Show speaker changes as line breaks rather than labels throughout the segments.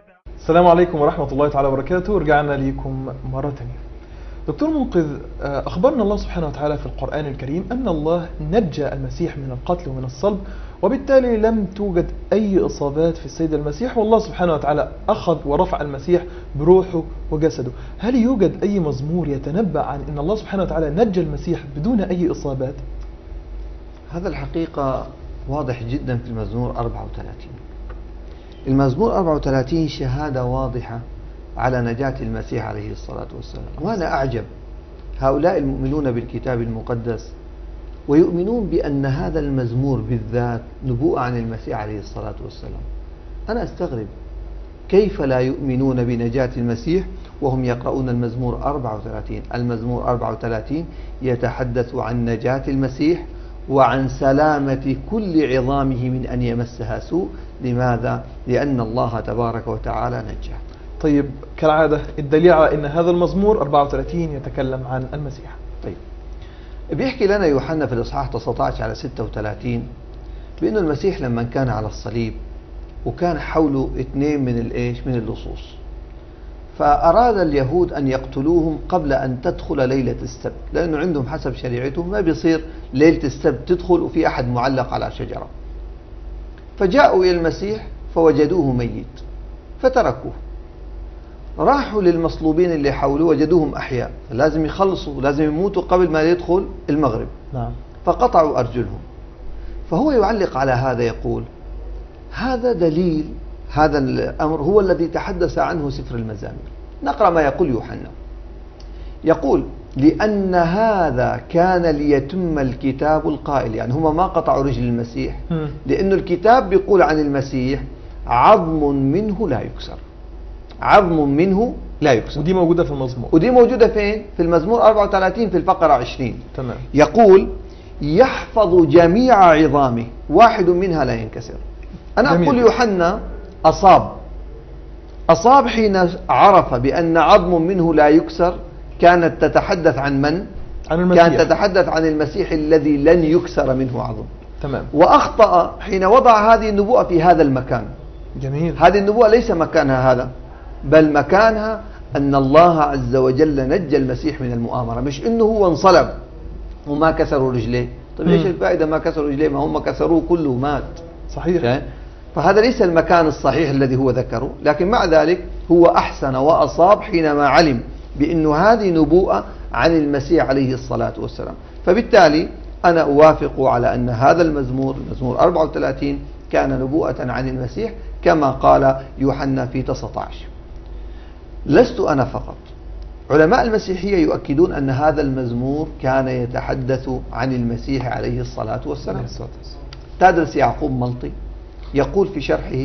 السلام عليكم ورحمة الله تعالى وبركاته. رجعنا لكم مرة ثانية. دكتور منقذ، أخبرنا الله سبحانه وتعالى في القرآن الكريم أن الله نجى المسيح من القتل ومن الصلب، وبالتالي لم توجد أي إصابات في السيد المسيح، والله سبحانه وتعالى أخذ ورفع المسيح بروحه وجسده. هل يوجد أي مزمور يتنبأ عن أن الله سبحانه وتعالى نجى المسيح بدون أي إصابات؟
هذا الحقيقة واضح جدا في المزمور 34. المزمور 34 شهادة واضحة على نجاة المسيح عليه الصلاة والسلام. وأنا أعجب هؤلاء المؤمنون بالكتاب المقدس ويؤمنون بأن هذا المزمور بالذات نبوءة عن المسيح عليه الصلاة والسلام. أنا أستغرب كيف لا يؤمنون بنجاة المسيح وهم يقرؤون المزمور 34. المزمور 34 يتحدث عن نجاة المسيح وعن سلامة كل عظامه من أن يمسها سوء. لماذا؟ لأن الله تبارك وتعالى نجاه.
طيب، كالعادة الدليل على أن هذا المزمور 34 يتكلم عن المسيح.
طيب، بيحكي لنا يوحنا في الإصحاح 19 على 36 بأن المسيح لما كان على الصليب وكان حوله 2 من اللصوص، فأراد اليهود أن يقتلوهم قبل أن تدخل ليلة السبت، لأنه عندهم حسب شريعتهم ما بيصير ليلة السبت تدخل وفي أحد معلق على شجرة. فجاءوا إلى المسيح فوجدوه ميت فتركوه. راحوا للمصلوبين اللي حوله وجدوهم أحياء، لازم يخلصوا، لازم يموتوا قبل ما يدخل المغرب.
نعم.
فقطعوا أرجلهم. فهو يعلق على هذا يقول: هذا دليل، هذا الأمر هو الذي تحدث عنه سفر المزامير. نقرأ ما يقول يوحنا. يقول: لأن هذا كان ليتم الكتاب القائل، يعني هم ما قطعوا رجل المسيح لأن الكتاب بيقول عن المسيح: عظم منه لا يكسر. عظم منه لا يكسر.
ودي موجودة في المزمور.
ودي موجودة فين؟ في المزمور 34 في الفقرة 20.
تمام.
يقول: يحفظ جميع عظامه واحد منها لا ينكسر. أنا أقول يوحنا أصاب حين عرف بأن عظم منه لا يكسر. كانت تتحدث عن من؟
عن المسيح.
كانت تتحدث عن المسيح الذي لن يكسر منه عظم.
تمام.
وأخطأ حين وضع هذه النبوءة في هذا المكان.
جميل.
هذه النبوءة ليس مكانها هذا، بل مكانها أن الله عز وجل نجى المسيح من المؤامرة، مش إنه هو انصلب وما كسروا رجليه. طيب ايش الفائدة ما كسروا رجليه؟ ما هم كسروه كله مات.
صحيح.
فهذا ليس المكان الصحيح الذي هو ذكره، لكن مع ذلك هو أحسن وأصاب حينما علم بأن هذه نبوءة عن المسيح عليه الصلاة والسلام. فبالتالي أنا أوافق على أن هذا المزمور 34 كان نبوءة عن المسيح كما قال يوحنا في 19. لست أنا فقط، علماء المسيحية يؤكدون أن هذا المزمور كان يتحدث عن المسيح عليه الصلاة والسلام. تدرس يعقوب ملطي يقول في شرحه: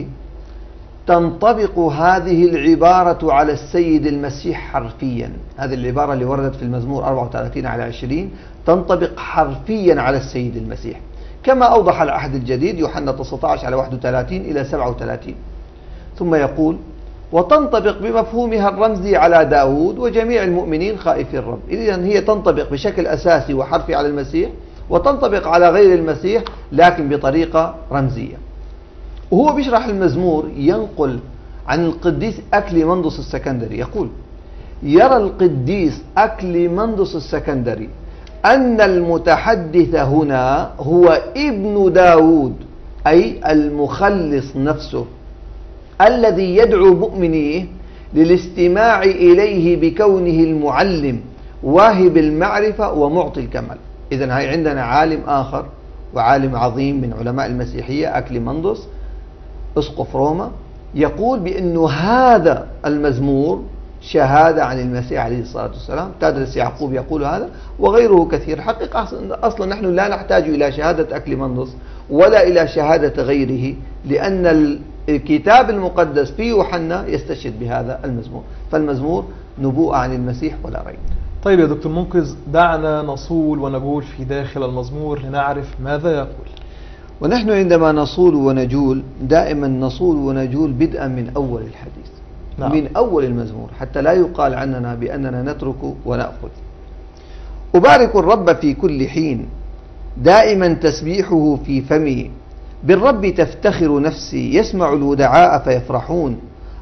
تنطبق هذه العبارة على السيد المسيح حرفيا. هذه العبارة اللي وردت في المزمور 34 على 20 تنطبق حرفيا على السيد المسيح، كما أوضح العهد الجديد يوحنا 19 على 31 إلى 37. ثم يقول: وتنطبق بمفهومها الرمزي على داود وجميع المؤمنين خائفي الرب. إذن هي تنطبق بشكل أساسي وحرفي على المسيح، وتنطبق على غير المسيح لكن بطريقة رمزية. وهو بيشرح المزمور ينقل عن القديس أكليمندس السكندري يقول: يرى القديس أكليمندس السكندري أن المتحدث هنا هو ابن داود، أي المخلص نفسه، الذي يدعو مؤمنيه للاستماع إليه بكونه المعلم واهب المعرفة ومعطي الكمال. إذن هاي عندنا عالم آخر وعالم عظيم من علماء المسيحية أكليمندس أسقف روما يقول بأنه هذا المزمور شهادة عن المسيح عليه الصلاة والسلام. تدرس يعقوب يقول هذا وغيره كثير. حقيقة أصلا نحن لا نحتاج إلى شهادة أكليمندس ولا إلى شهادة غيره، لأن الكتاب المقدس في يوحنا يستشهد بهذا المزمور. فالمزمور نبوءة عن المسيح ولا ريب.
طيب يا دكتور منقذ، دعنا نصول ونجول في داخل المزمور لنعرف ماذا يقول.
ونحن عندما نصول ونجول دائما نصول ونجول بدءا من أول الحديث. نعم. من أول المزمور حتى لا يقال عننا بأننا نترك ونأخذ. أبارك الرب في كل حين، دائما تسبيحه في فمي. بالرب تفتخر نفسي، يسمع الودعاء فيفرحون.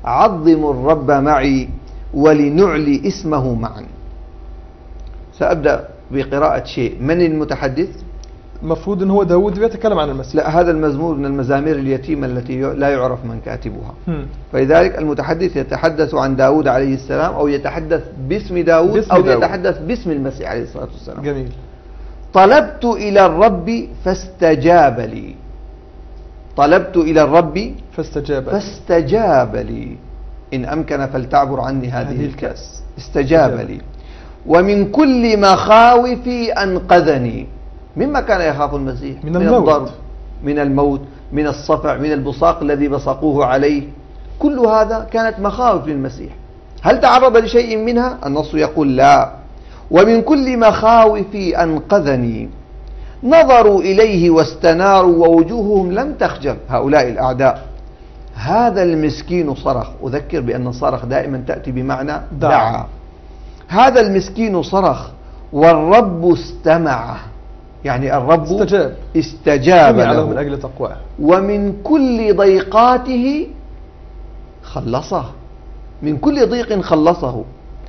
عظموا الرب معي ولنعلي اسمه معا. سأبدأ بقراءة شيء. من المتحدث؟
المفروض ان هو داود بيتكلم عن المسيح.
لا، هذا المزمور من المزامير اليتيمة التي لا يعرف من كاتبها. فلذلك المتحدث يتحدث عن داود عليه السلام، أو يتحدث باسم داود، أو يتحدث باسم المسيح عليه الصلاة والسلام.
جميل.
طلبت إلى الرب فاستجاب لي. طلبت إلى الرب فاستجاب لي. إن أمكن فلتعبر عني هذه الكأس. استجاب لي. ومن كل مخاوفي أنقذني. مما كان يخاف المسيح؟
من الضرب،
من الموت، من الصفع، من البصاق الذي بصقوه عليه. كل هذا كانت مخاوف للمسيح. هل تعرض لشيء منها؟ النص يقول لا. ومن كل مخاوفي أنقذني. نظروا إليه واستناروا ووجوههم لم تخجل. هؤلاء الأعداء. هذا المسكين صرخ. أذكر بأن صرخ دائما تأتي بمعنى دعا. هذا المسكين صرخ والرب استمعه، يعني الرب استجاب له
من أجل تقواه.
ومن كل ضيقاته خلصه. من كل ضيق خلصه.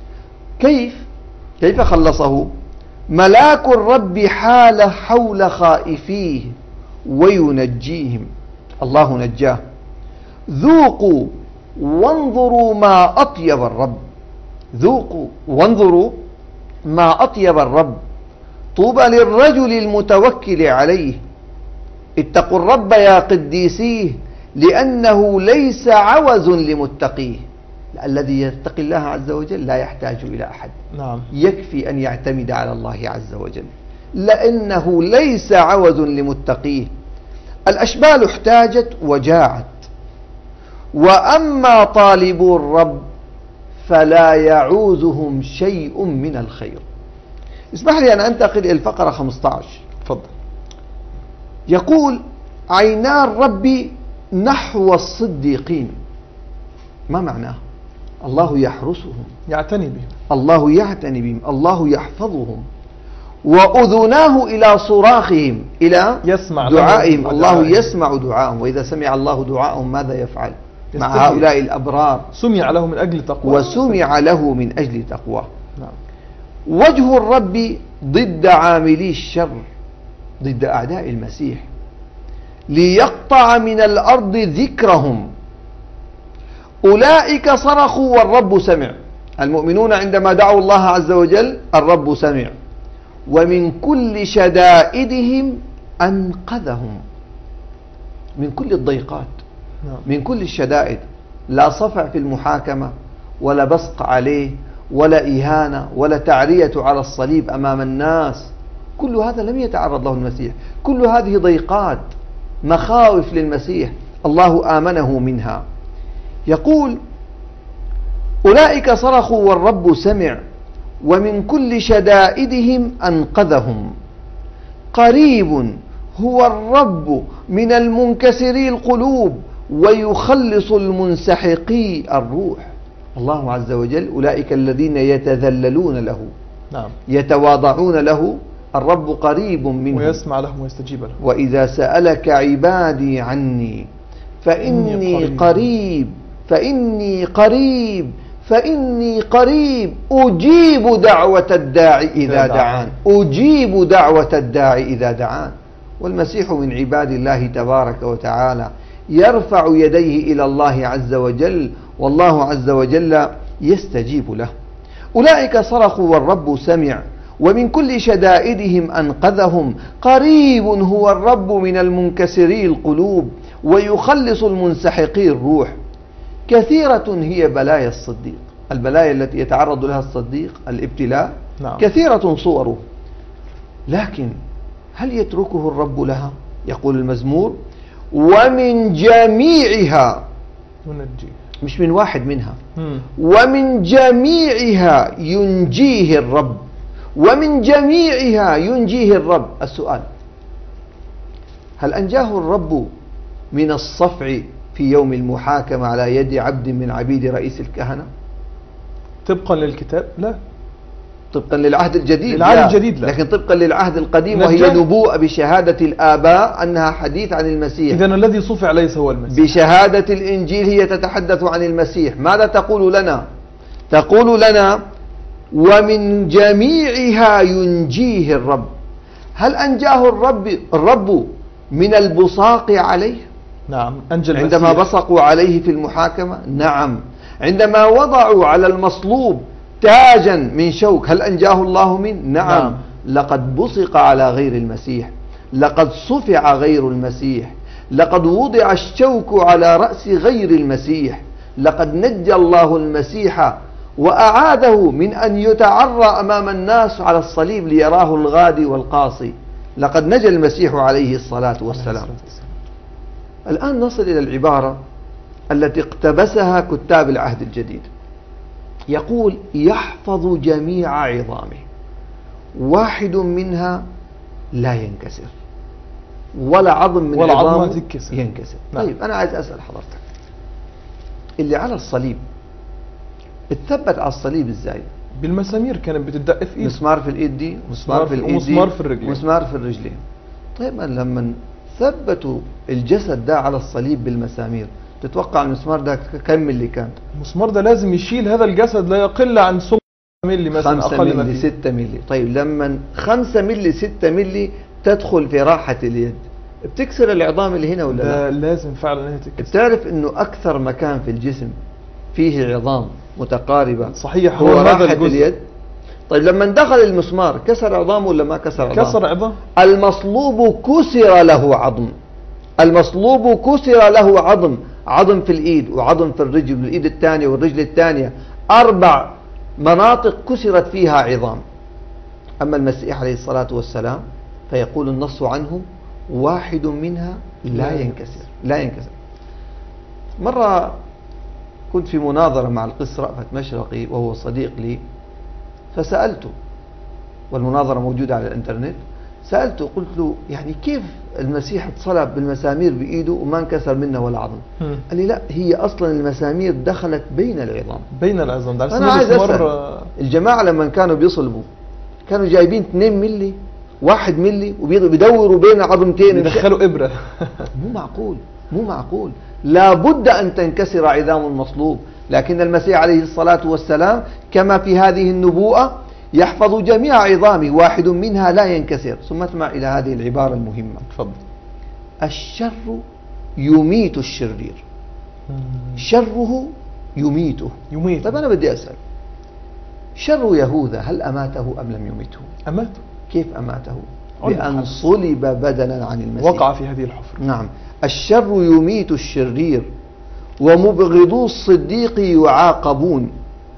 كيف خلصه؟ ملاك الرب حال حول خائفيه وينجيهم. الله نجاه. ذوقوا وانظروا ما أطيب الرب. ذوقوا وانظروا ما أطيب الرب. طوبى للرجل المتوكل عليه. اتقوا الرب يا قديسيه، لأنه ليس عوز لمتقيه. الذي يتقي الله عز وجل لا يحتاج إلى أحد.
نعم.
يكفي أن يعتمد على الله عز وجل، لأنه ليس عوز لمتقيه. الأشبال احتاجت وجاعت، وأما طالبو الرب فلا يعوزهم شيء من الخير. اسمح لي أن أنتقل إلى الفقرة 15.
تفضل.
يقول: عينا الرب نحو الصديقين. ما معناه؟ الله يحرسهم،
يعتني بهم.
الله يعتني بهم، الله يحفظهم. وأذناه إلى صراخهم، إلى دعائهم. الله يسمع دعاءهم. وإذا سمع الله دعاءهم ماذا يفعل مع هؤلاء الأبرار؟
سمع له من أجل تقواه.
وسمع له من أجل تقواه.
نعم.
وجه الرب ضد عاملي الشر، ضد أعداء المسيح، ليقطع من الأرض ذكرهم. أولئك صرخوا والرب سمع. المؤمنون عندما دعوا الله عز وجل الرب سمع. ومن كل شدائدهم أنقذهم. من كل الضيقات، من كل الشدائد. لا صفع في المحاكمة، ولا بصق عليه، ولا إهانة، ولا تعرية على الصليب أمام الناس. كل هذا لم يتعرض له المسيح. كل هذه ضيقات، مخاوف للمسيح، الله آمنه منها. يقول: أولئك صرخوا والرب سمع، ومن كل شدائدهم أنقذهم. قريب هو الرب من المنكسري القلوب، ويخلص المنسحقي الروح. الله عز وجل: أولئك الذين يتذللون له،
نعم،
يتواضعون له، الرب قريب منهم
ويسمع لهم ويستجيب لهم.
وإذا سألك عبادي عني فإني قريب، فإني قريب، فإني قريب، أجيب دعوة الداعي إذا دعان. أجيب دعوة الداعي إذا دعان. والمسيح من عباد الله تبارك وتعالى، يرفع يديه إلى الله عز وجل، والله عز وجل يستجيب له. أولئك صرخوا والرب سمع، ومن كل شدائدهم أنقذهم. قريب هو الرب من المنكسري القلوب، ويخلص المنسحقي الروح. كثيرة هي بلايا الصديق. البلايا التي يتعرض لها الصديق، الابتلاء،
نعم،
كثيرة صوره، لكن هل يتركه الرب لها؟ يقول المزمور: ومن جميعها، مش من واحد منها، ومن جميعها ينجيه الرب. ومن جميعها ينجيه الرب. السؤال: هل أنجاه الرب من الصفع في يوم المحاكمة على يد عبد من عبيد رئيس الكهنة؟
طبقا للكتاب لا.
طبقا للعهد الجديد،
للعهد الجديد لا.
لكن طبقا للعهد القديم، وهي نبوءة بشهادة الآباء أنها حديث عن المسيح.
إذن الذي صفع ليس هو المسيح.
بشهادة الإنجيل هي تتحدث عن المسيح. ماذا تقول لنا؟ تقول لنا ومن جميعها ينجيه الرب. هل أنجاه الرب من البصاق عليه؟
نعم، أنجى المسيح.
عندما بصقوا عليه في المحاكمة؟ نعم. عندما وضعوا على المصلوب تاجا من شوك، هل أنجاه الله منه؟ نعم. لقد بصق على غير المسيح، لقد صفع غير المسيح، لقد وضع الشوك على رأس غير المسيح، لقد نجى الله المسيح وأعاده من أن يتعرى أمام الناس على الصليب ليراه الغادي والقاصي. لقد نجى المسيح عليه الصلاة والسلام. الآن نصل إلى العبارة التي اقتبسها كتاب العهد الجديد. يقول يحفظ جميع عظامه، واحد منها لا ينكسر، ولا عظم من عظامه ينكسر. طيب أنا عايز أسأل حضرتك، اللي على الصليب اتثبت على الصليب ازاي؟
بالمسامير كانت بتدق في ايده.
مسمار في الايد دي، مسمار في الايد دي،
ومسمار في الرجلين،
مسمار في الرجلين. طيب لما ثبتوا الجسد ده على الصليب بالمسامير، تتوقع المسمار ده كم ملي كان؟
المسمار ده لازم يشيل هذا الجسد لا يقل عن 5 ملي مثلا،
5 ملي 6 ملي. طيب لما 5 ملي 6 ملي تدخل في راحة اليد، بتكسر العظام اللي هنا ولا لا؟
لازم فعلا انها تتكسر.
بتعرف انه اكثر مكان في الجسم فيه عظام متقاربة
صحيح
هو راحة اليد. طيب لما دخل المسمار كسر عظام ولا ما كسر عظام؟
كسر عظام.
المصلوب كسر له عظم، المصلوب كسر له عظم، عظم في الايد وعظم في الرجل والايد الثانية والرجل الثانية، 4 مناطق كسرت فيها عظام. أما المسيح عليه الصلاة والسلام فيقول النص عنه واحد منها لا ينكسر، لا ينكسر. مرة كنت في مناظرة مع القس رأفت مشرقي وهو صديق لي، فسألته، والمناظرة موجودة على الانترنت، سألته قلت له يعني كيف المسيح اتصلب بالمسامير بإيده وما انكسر منه ولا عظم؟ قال لي لا، هي أصلا المسامير دخلت بين العظام.
بين العظام.
أنا عايز أسأل الجماعة لما كانوا بيصلبوا كانوا جايبين 2 ملي 1 ملي وبيدوروا بين عظمتين
يدخلوا إبرة.
مو معقول، مو معقول. لابد أن تنكسر عظام المصلوب، لكن المسيح عليه الصلاة والسلام كما في هذه النبوءة يحفظ جميع عظامه، واحد منها لا ينكسر. ثم اسمع إلى هذه العبارة المهمة.
تفضل.
الشر يميت الشرير، شره يميته. طيب أنا بدي أسأل، شر يهوذا هل أماته أم لم يميته؟
أماته.
كيف أماته؟ بأن صلب بدلا عن المسيح،
وقع في هذه الحفرة.
نعم. الشر يميت الشرير ومبغضو الصديق يعاقبون.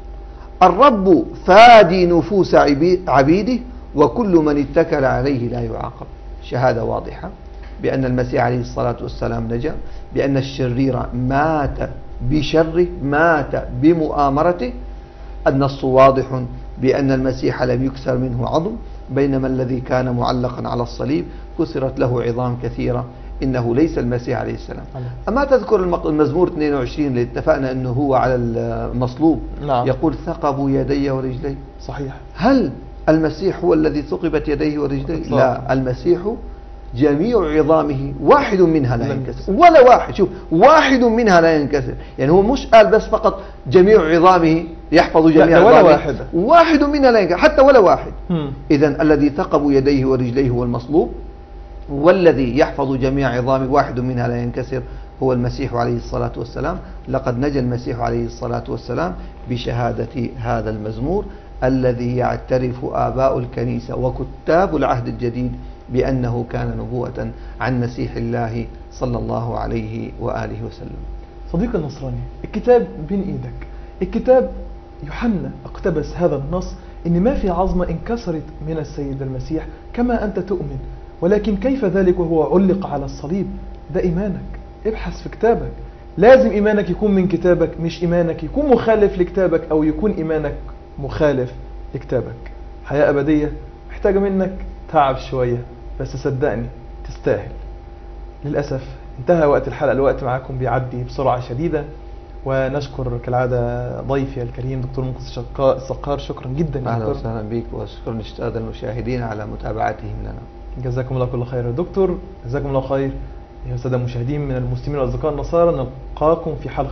الرب فادي نفوس عبيده وكل من اتكل عليه لا يعاقب. شهادة واضحة بأن المسيح عليه الصلاة والسلام نجا، بأن الشرير مات بشره، مات بمؤامرته. النص واضح بأن المسيح لم يكسر منه عظم، بينما الذي كان معلقا على الصليب كسرت له عظام كثيرة. إنه ليس المسيح عليه السلام. أما تذكر المزمور 22 اللي اتفقنا أنه هو على المصلوب؟
نعم.
يقول ثقبوا يدي ورجلي.
صحيح.
هل المسيح هو الذي ثقبت يديه ورجليه؟ لا، المسيح جميع عظامه واحد منها لا ينكسر، ولا واحد. شوف، واحد منها لا ينكسر، يعني هو مش قال بس فقط جميع عظامه يحفظ جميع
ولا
عظامه، واحد منها لا ينكسر، حتى ولا واحد. إذن الذي ثقب يديه ورجليه هو المصلوب، والذي يحفظ جميع عظامه واحد منها لا ينكسر هو المسيح عليه الصلاة والسلام. لقد نجا المسيح عليه الصلاة والسلام بشهادة هذا المزمور الذي يعترف آباء الكنيسة وكتاب العهد الجديد بأنه كان نبوءة عن مسيح الله صلى الله عليه وآله وسلم.
صديقي النصراني، الكتاب بين إيدك. الكتاب يوحنا اقتبس هذا النص إن ما في عظمة انكسرت من السيد المسيح كما أنت تؤمن، ولكن كيف ذلك وهو علق على الصليب؟ ده إيمانك. ابحث في كتابك. لازم إيمانك يكون من كتابك، مش إيمانك يكون مخالف لكتابك أو يكون إيمانك مخالف لكتابك. حياة أبدية محتاجة منك تعب شوية، بس صدقني تستاهل. للأسف انتهى وقت الحلقة، الوقت معاكم بيعدي بسرعة شديدة. ونشكر كالعادة ضيفي الكريم دكتور منقذ الصقار. شكرا جدا يا
أهلا
دكتور.
وسهلا بك، وشكرا السادة المشاهدين على متابعتهم لنا.
جزاكم الله كل خير يا دكتور. جزاكم الله خير يا سادة المشاهدين من المسلمين والأصدقاء النصارى. نلقاكم في حلقة